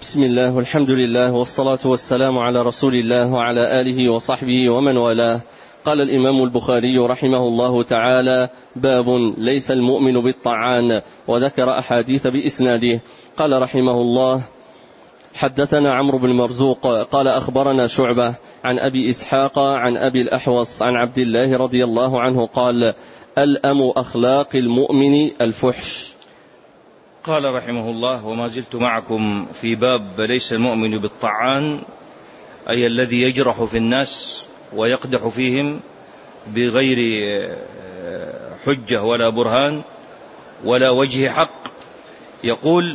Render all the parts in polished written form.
بسم الله والحمد لله والصلاة والسلام على رسول الله وعلى آله وصحبه ومن والاه. قال الإمام البخاري رحمه الله تعالى: باب ليس المؤمن بالطعان، وذكر أحاديث بإسناده. قال رحمه الله: حدثنا عمرو بن مرزوق قال أخبرنا شعبة عن أبي إسحاق عن أبي الأحوص عن عبد الله رضي الله عنه قال: ألأم أخلاق المؤمن الفحش. قال رحمه الله: وما زلت معكم في باب ليس المؤمن بالطعان، أي الذي يجرح في الناس ويقدح فيهم بغير حجة ولا برهان ولا وجه حق. يقول: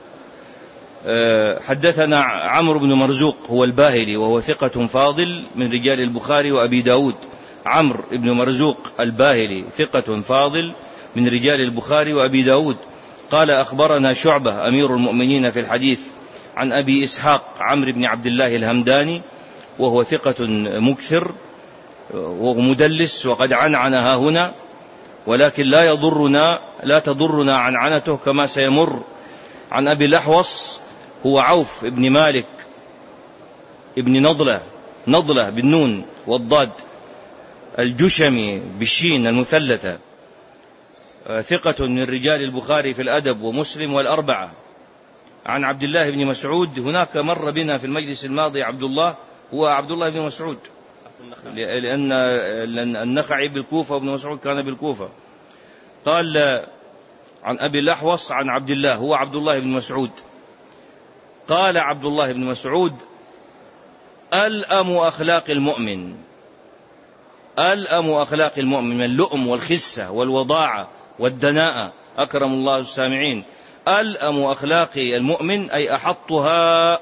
حدثنا عمرو بن مرزوق هو الباهلي وهو ثقة فاضل من رجال البخاري وأبي داود. عمرو بن مرزوق الباهلي ثقة فاضل من رجال البخاري وأبي داود. قال: أخبرنا شعبة أمير المؤمنين في الحديث عن أبي إسحاق عمرو بن عبد الله الهمداني وهو ثقة مكثر ومدلس وقد عنعنها هنا، ولكن لا تضرنا عنعنته كما سيمر. عن أبي الأحوص هو عوف بن مالك ابن نضلة بالنون والضاد الجشمي بالشين المثلثة، ثقة من رجال البخاري في الأدب ومسلم والأربعة. عن عبد الله بن مسعود، هناك مر بنا في المجلس الماضي عبد الله، هو عبد الله بن مسعود، لأن النخعي بالكوفة وابن مسعود كان بالكوفة. قال: عن أبي الأحوص عن عبد الله، هو عبد الله بن مسعود. قال عبد الله بن مسعود: ألأم أخلاق المؤمن، ألأم أخلاق المؤمن، من اللؤم والخسة والوضاعة والدناءة، أكرم الله السامعين. ألأم أخلاق المؤمن أي أحطها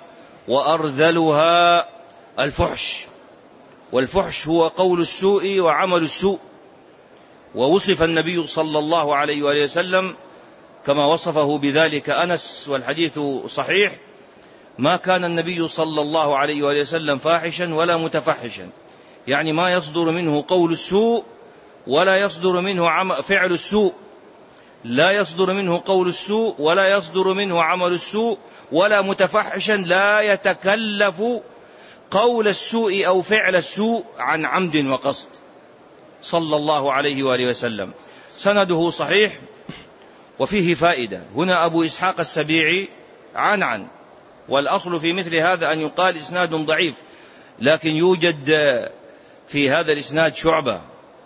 وأرذلها الفحش، والفحش هو قول السوء وعمل السوء. ووصف النبي صلى الله عليه وآله وسلم كما وصفه بذلك أنس، والحديث صحيح: ما كان النبي صلى الله عليه وآله وسلم فاحشا ولا متفحشا، يعني ما يصدر منه قول السوء ولا يصدر منه فعل السوء، لا يصدر منه قول السوء ولا يصدر منه عمل السوء، ولا متفحشا، لا يتكلف قول السوء أو فعل السوء عن عمد وقصد، صلى الله عليه وآله وسلم. سنده صحيح. وفيه فائدة هنا: أبو إسحاق السبيعي عنعن، والأصل في مثل هذا أن يقال إسناد ضعيف، لكن يوجد في هذا الإسناد شعبة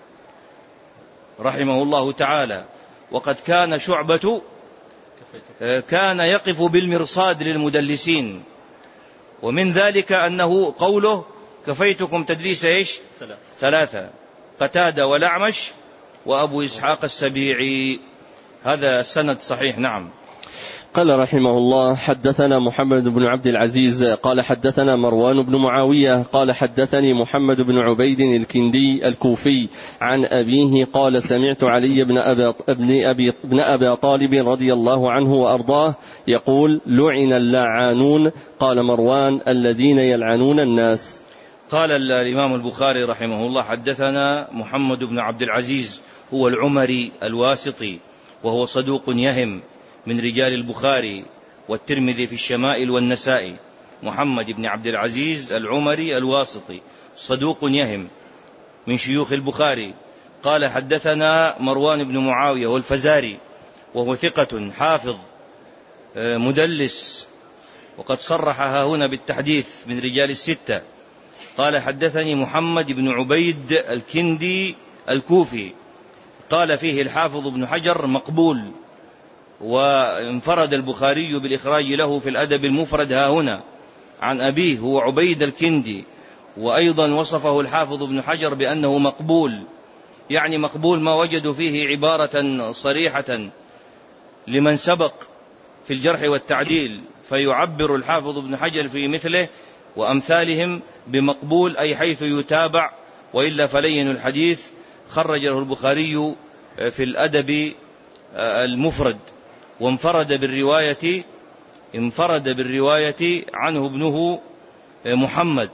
رحمه الله تعالى، وقد كان شعبة كان يقف بالمرصاد للمدلسين، ومن ذلك أنه قوله: كفيتكم تدليس إيش؟ 3، قتادة والأعمش وأبو إسحاق السبيعي. هذا السند صحيح. نعم. قال رحمه الله: حدثنا محمد بن عبد العزيز قال حدثنا مروان بن معاوية قال حدثني محمد بن عبيد الكندي الكوفي عن أبيه قال: سمعت علي بن أبي طالب رضي الله عنه وأرضاه يقول: لعن اللعانون. قال مروان: الذين يلعنون الناس. قال الإمام البخاري رحمه الله: حدثنا محمد بن عبد العزيز هو العمري الواسطي وهو صدوق يهم من رجال البخاري والترمذي في الشمائل والنسائي. محمد بن عبد العزيز العمري الواسطي صدوق يهم من شيوخ البخاري. قال: حدثنا مروان بن معاوية والفزاري وهو ثقة حافظ مدلس، وقد صرحها هنا بالتحديث من رجال الستة. قال: حدثني محمد بن عبيد الكندي الكوفي. قال فيه الحافظ ابن حجر: مقبول، وانفرد البخاري بالإخراج له في الأدب المفرد ها هنا عن أبيه هو عبيد الكندي، وأيضا وصفه الحافظ ابن حجر بأنه مقبول، يعني مقبول ما وجدوا فيه عبارة صريحة لمن سبق في الجرح والتعديل، فيعبر الحافظ ابن حجر في مثله وأمثالهم بمقبول، أي حيث يتابع، وإلا فلين الحديث. خرج له البخاري في الأدب المفرد، وانفرد بالرواية عنه ابنه محمد،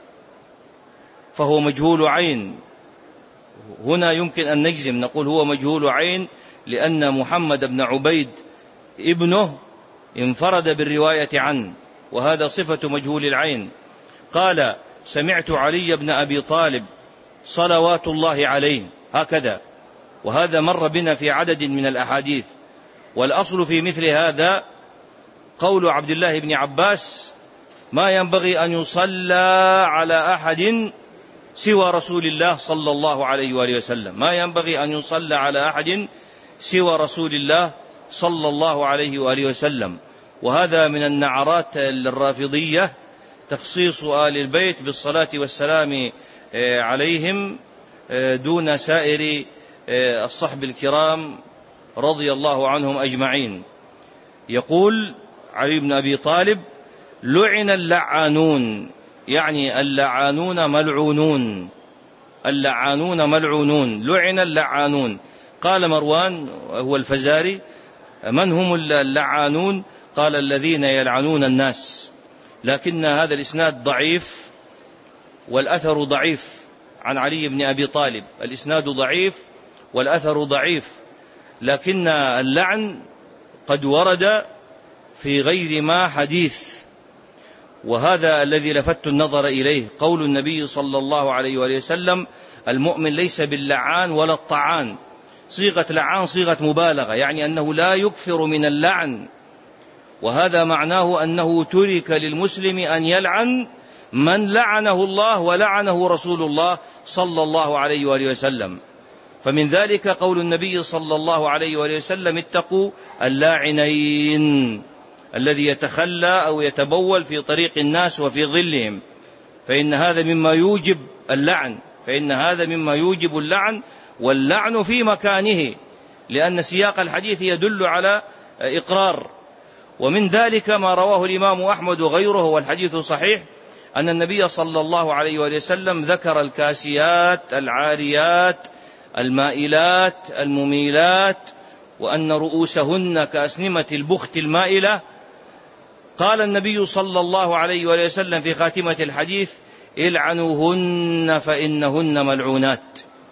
فهو مجهول عين. هنا يمكن أن نجزم نقول هو مجهول عين، لأن محمد بن عبيد ابنه انفرد بالرواية عنه، وهذا صفة مجهول العين. قال: سمعت علي بن أبي طالب صلوات الله عليه، هكذا. وهذا مر بنا في عدد من الأحاديث. والأصل في مثل هذا قول عبد الله بن عباس: ما ينبغي أن يصلى على أحد سوى رسول الله صلى الله عليه وآله وسلم، ما ينبغي أن يصلى على أحد سوى رسول الله صلى الله عليه وآله وسلم. وهذا من النعرات الرافضية، تخصيص آل البيت بالصلاة والسلام عليهم دون سائر الصحب الكرام رضي الله عنهم أجمعين. يقول علي بن أبي طالب: لعن اللعانون، يعني اللعانون ملعونون، اللعانون ملعونون، لعن اللعانون. قال مروان هو الفزاري: من هم اللعانون؟ قال: الذين يلعنون الناس. لكن هذا الإسناد ضعيف، والأثر ضعيف عن علي بن أبي طالب، الإسناد ضعيف والأثر ضعيف، لكن اللعن قد ورد في غير ما حديث. وهذا الذي لفت النظر إليه، قول النبي صلى الله عليه وآله وسلم: المؤمن ليس باللعان ولا الطعان. صيغة لعان صيغة مبالغة، يعني أنه لا يكثر من اللعن، وهذا معناه أنه ترك للمسلم أن يلعن من لعنه الله ولعنه رسول الله صلى الله عليه وآله وسلم. فمن ذلك قول النبي صلى الله عليه وآله وسلم: اتقوا اللاعنين، الذي يتخلى أو يتبول في طريق الناس وفي ظلهم، فإن هذا مما يوجب اللعن، فإن هذا مما يوجب اللعن، واللعن في مكانه، لأن سياق الحديث يدل على إقرار. ومن ذلك ما رواه الإمام أحمد وغيره والحديث صحيح، أن النبي صلى الله عليه وآله وسلم ذكر الكاسيات العاريات المائلات المميلات، وأن رؤوسهن كأسنمة البخت المائلة. قال النبي صلى الله عليه وآله وسلم في خاتمة الحديث: العنوهن فإنهن ملعونات،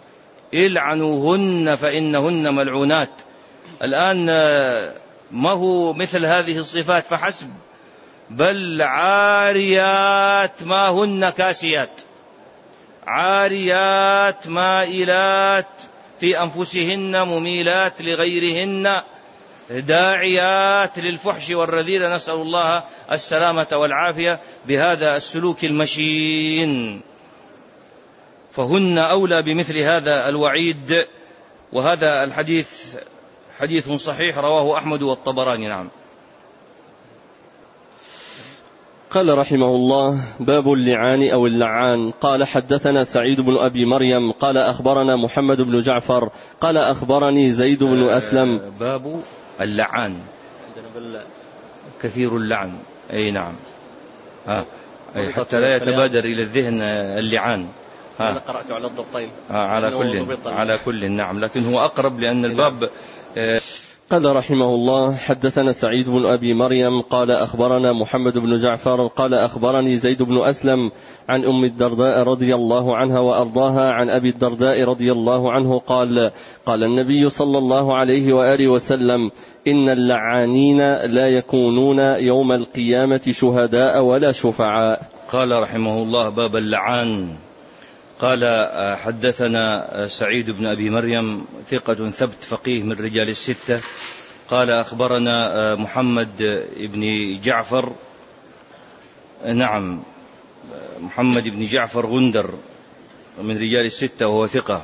العنوهن فإنهن ملعونات. الآن ما هو مثل هذه الصفات فحسب، بل عاريات ما هن كاسيات، عاريات مائلات في أنفسهن مميلات لغيرهن، داعيات للفحش والرذيلة، نسأل الله السلامة والعافية بهذا السلوك المشين. فهن أولى بمثل هذا الوعيد. وهذا الحديث حديث صحيح رواه أحمد والطبراني. نعم. قال رحمه الله: باب اللعان أو اللعان. قال: حدثنا سعيد بن أبي مريم قال أخبرنا محمد بن جعفر قال أخبرني زيد بن أسلم. باب اللعان، كثير اللعن. أي نعم، حتى لا يتبادر إلى الذهن اللعان. أنا قرأت على الضبطين على كل نعم، لكن هو أقرب لأن الباب. قال رحمه الله: حدثنا سعيد بن أبي مريم قال أخبرنا محمد بن جعفر قال أخبرني زيد بن أسلم عن أم الدرداء رضي الله عنها وأرضاها عن أبي الدرداء رضي الله عنه قال: قال النبي صلى الله عليه وآله وسلم: إن اللعانين لا يكونون يوم القيامة شهداء ولا شفعاء. قال رحمه الله: باب اللعان. قال: حدثنا سعيد بن أبي مريم ثقة ثبت فقيه من رجال الستة. قال: أخبرنا محمد بن جعفر، نعم، محمد بن جعفر غندر من رجال الستة وهو ثقة.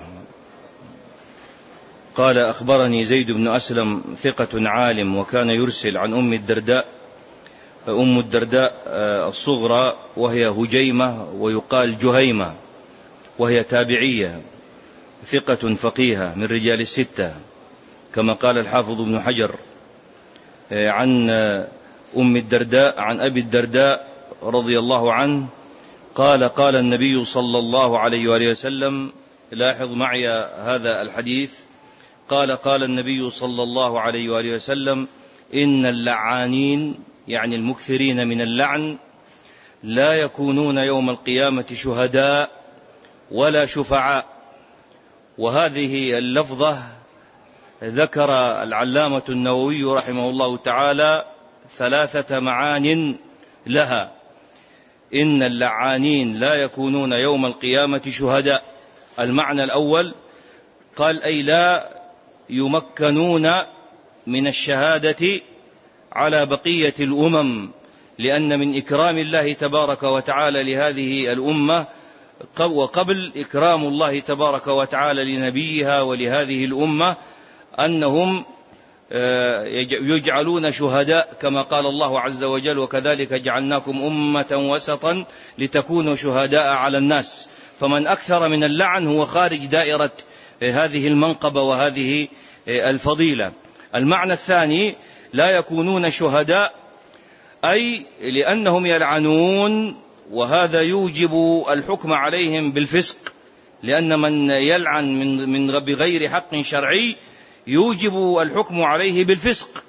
قال: أخبرني زيد بن أسلم ثقة عالم وكان يرسل عن أم الدرداء، أم الدرداء الصغرى وهي هجيمة ويقال جهيمة، وهي تابعية ثقة فقيهة من رجال الستة كما قال الحافظ ابن حجر. عن أم الدرداء عن أبي الدرداء رضي الله عنه قال: قال النبي صلى الله عليه وآله وسلم، لاحظ معي هذا الحديث، قال: قال النبي صلى الله عليه وآله وسلم: إن اللعانين، يعني المكثرين من اللعن، لا يكونون يوم القيامة شهداء ولا شفعاء. وهذه اللفظة ذكر العلامة النووي رحمه الله تعالى 3 معان لها. إن اللعانين لا يكونون يوم القيامة شهداء. المعنى الأول قال أي لا يمكنون من الشهادة على بقية الأمم، لأن من إكرام الله تبارك وتعالى لهذه الأمة وقبل إكرام الله تبارك وتعالى لنبيها ولهذه الأمة أنهم يجعلون شهداء، كما قال الله عز وجل: وكذلك جعلناكم أمة وسطا لتكونوا شهداء على الناس. فمن أكثر من اللعن هو خارج دائرة هذه المنقبة وهذه الفضيلة. المعنى الثاني لا يكونون شهداء أي لأنهم يلعنون، وهذا يوجب الحكم عليهم بالفسق، لأن من يلعن بغير حق شرعي يوجب الحكم عليه بالفسق.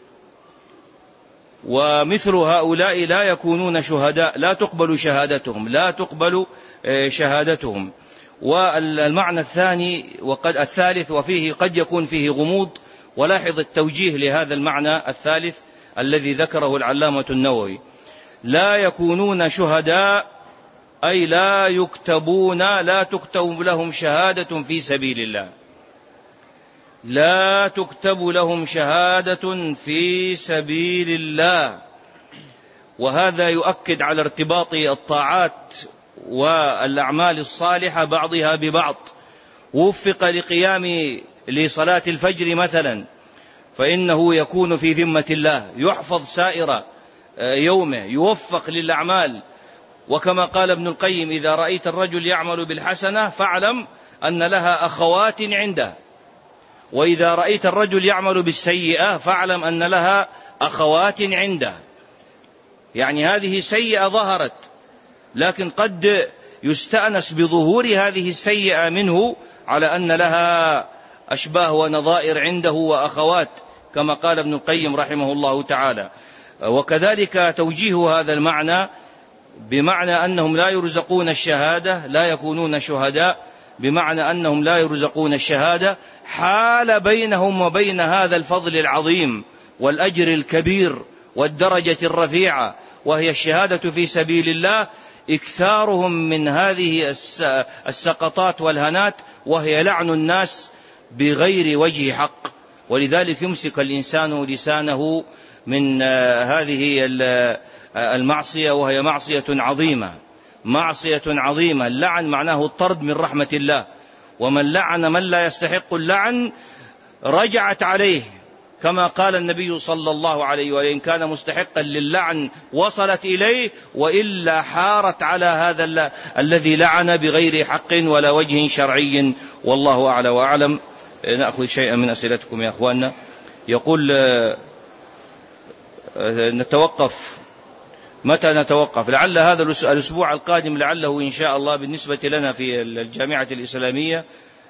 ومثل هؤلاء لا يكونون شهداء، لا تقبل شهادتهم. والمعنى الثالث وفيه قد يكون فيه غموض، ولاحظ التوجيه لهذا المعنى الثالث الذي ذكره العلامة النووي: لا يكونون شهداء أي لا تكتب لهم شهادة في سبيل الله، لا تكتب لهم شهادة في سبيل الله. وهذا يؤكد على ارتباط الطاعات والأعمال الصالحة بعضها ببعض. وفق لصلاة الفجر مثلا، فإنه يكون في ذمة الله، يحفظ سائر يومه، يوفق للأعمال. وكما قال ابن القيم: إذا رأيت الرجل يعمل بالحسنة فاعلم أن لها أخوات عنده، وإذا رأيت الرجل يعمل بالسيئة فاعلم أن لها أخوات عنده. يعني هذه سيئة ظهرت، لكن قد يستأنس بظهور هذه السيئة منه على أن لها أشباه ونظائر عنده وأخوات، كما قال ابن القيم رحمه الله تعالى. وكذلك توجيه هذا المعنى بمعنى أنهم لا يرزقون الشهادة، لا يكونون شهداء، بمعنى أنهم لا يرزقون الشهادة، حال بينهم وبين هذا الفضل العظيم والأجر الكبير والدرجة الرفيعة، وهي الشهادة في سبيل الله، إكثارهم من هذه السقطات والهنات، وهي لعن الناس بغير وجه حق. ولذلك يمسك الإنسان لسانه من هذه المعصية، وهي معصية عظيمة. اللعن معناه الطرد من رحمة الله، ومن لعن من لا يستحق اللعن رجعت عليه، كما قال النبي صلى الله عليه وسلم: إن كان مستحقا للعن وصلت إليه، وإلا حارت على هذا الذي لعن بغير حق ولا وجه شرعي. والله أعلى وأعلم. نأخذ شيئا من أسئلتكم يا أخواننا. يقول: متى نتوقف؟ لعل هذا الأسبوع القادم، لعله إن شاء الله بالنسبة لنا في الجامعة الإسلامية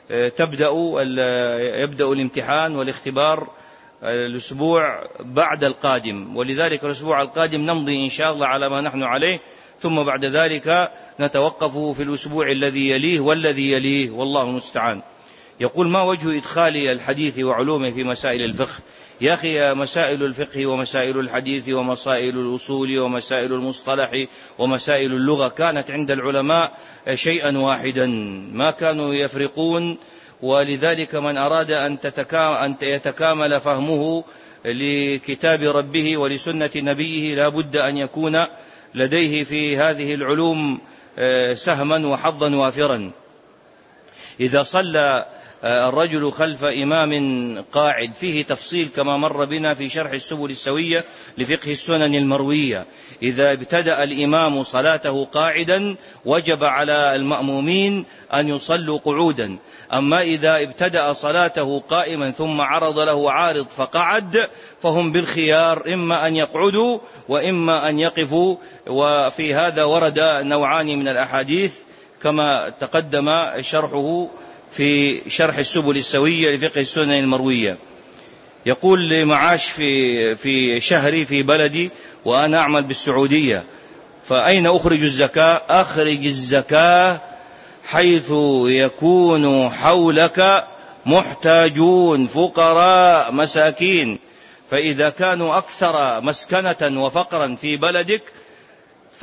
يبدأ الامتحان والاختبار الأسبوع بعد القادم، ولذلك الأسبوع القادم نمضي إن شاء الله على ما نحن عليه، ثم بعد ذلك نتوقف في الأسبوع الذي يليه والذي يليه، والله المستعان. يقول: ما وجه إدخال الحديث وعلومه في مسائل الفقه؟ يا أخي، مسائل الفقه ومسائل الحديث ومسائل الأصول ومسائل المصطلح ومسائل اللغة كانت عند العلماء شيئا واحدا، ما كانوا يفرقون. ولذلك من أراد أن يتكامل فهمه لكتاب ربه ولسنة نبيه لا بد أن يكون لديه في هذه العلوم سهما وحظا وافرا. إذا صلى الرجل خلف إمام قاعد، فيه تفصيل كما مر بنا في شرح السبل السوية لفقه السنن المروية. إذا ابتدأ الإمام صلاته قاعدا وجب على المأمومين أن يصلوا قعودا، أما إذا ابتدأ صلاته قائما ثم عرض له عارض فقعد فهم بالخيار، إما أن يقعدوا وإما أن يقفوا. وفي هذا ورد نوعان من الأحاديث كما تقدم شرحه في شرح السبل السوية لفقه السنن المروية. يقول: لمعاش في شهري في بلدي وأنا أعمل بالسعودية، فأين أخرج الزكاة؟ أخرج الزكاة حيث يكون حولك محتاجون فقراء مساكين، فإذا كانوا أكثر مسكنة وفقرا في بلدك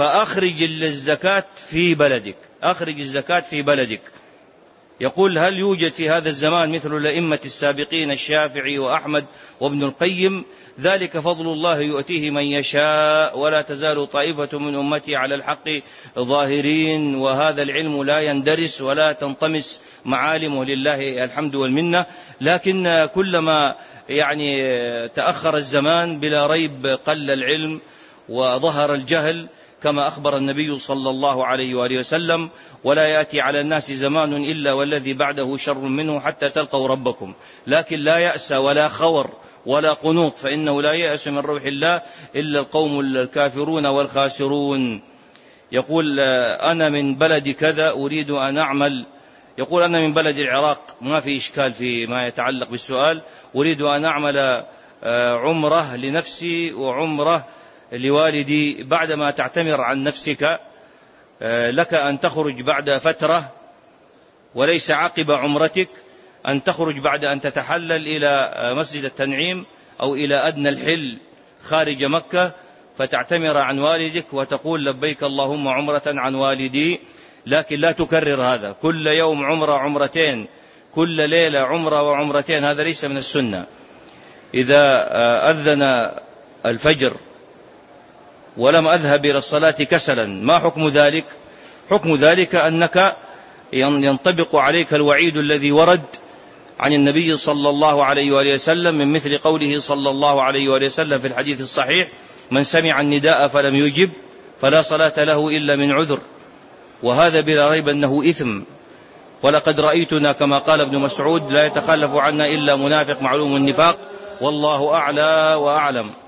فأخرج الزكاة في بلدك، أخرج الزكاة في بلدك. يقول: هل يوجد في هذا الزمان مثل الأئمة السابقين الشافعي وأحمد وابن القيم؟ ذلك فضل الله يؤتيه من يشاء، ولا تزال طائفة من أمتي على الحق ظاهرين، وهذا العلم لا يندرس ولا تنطمس معالمه، لله الحمد والمنة. لكن كلما تأخر الزمان بلا ريب قل العلم وظهر الجهل، كما أخبر النبي صلى الله عليه وآله وسلم: ولا يأتي على الناس زمان إلا والذي بعده شر منه حتى تلقوا ربكم. لكن لا يأس ولا خور ولا قنوط، فإنه لا يأس من روح الله إلا القوم الكافرون والخاسرون. يقول: أنا من بلد كذا أريد أن أعمل. يقول: أنا من بلد العراق، ما في إشكال فيما يتعلق بالسؤال. أريد أن أعمل عمرة لنفسي وعمرة لوالدي. بعدما تعتمر عن نفسك لك أن تخرج بعد فترة، وليس عقب عمرتك، أن تخرج بعد أن تتحلل إلى مسجد التنعيم أو إلى أدنى الحل خارج مكة، فتعتمر عن والدك وتقول: لبيك اللهم عمرة عن والدي. لكن لا تكرر هذا كل يوم عمرة عمرتين، كل ليلة عمرة وعمرتين، هذا ليس من السنة. إذا أذن الفجر ولم أذهب إلى الصلاة كسلا، ما حكم ذلك؟ حكم ذلك أنك ينطبق عليك الوعيد الذي ورد عن النبي صلى الله عليه وآله وسلم، من مثل قوله صلى الله عليه وآله وسلم في الحديث الصحيح: من سمع النداء فلم يجب فلا صلاة له إلا من عذر. وهذا بلا ريب أنه إثم. ولقد رأيتنا كما قال ابن مسعود: لا يتخلف عنا إلا منافق معلوم النفاق، والله أعلى وأعلم.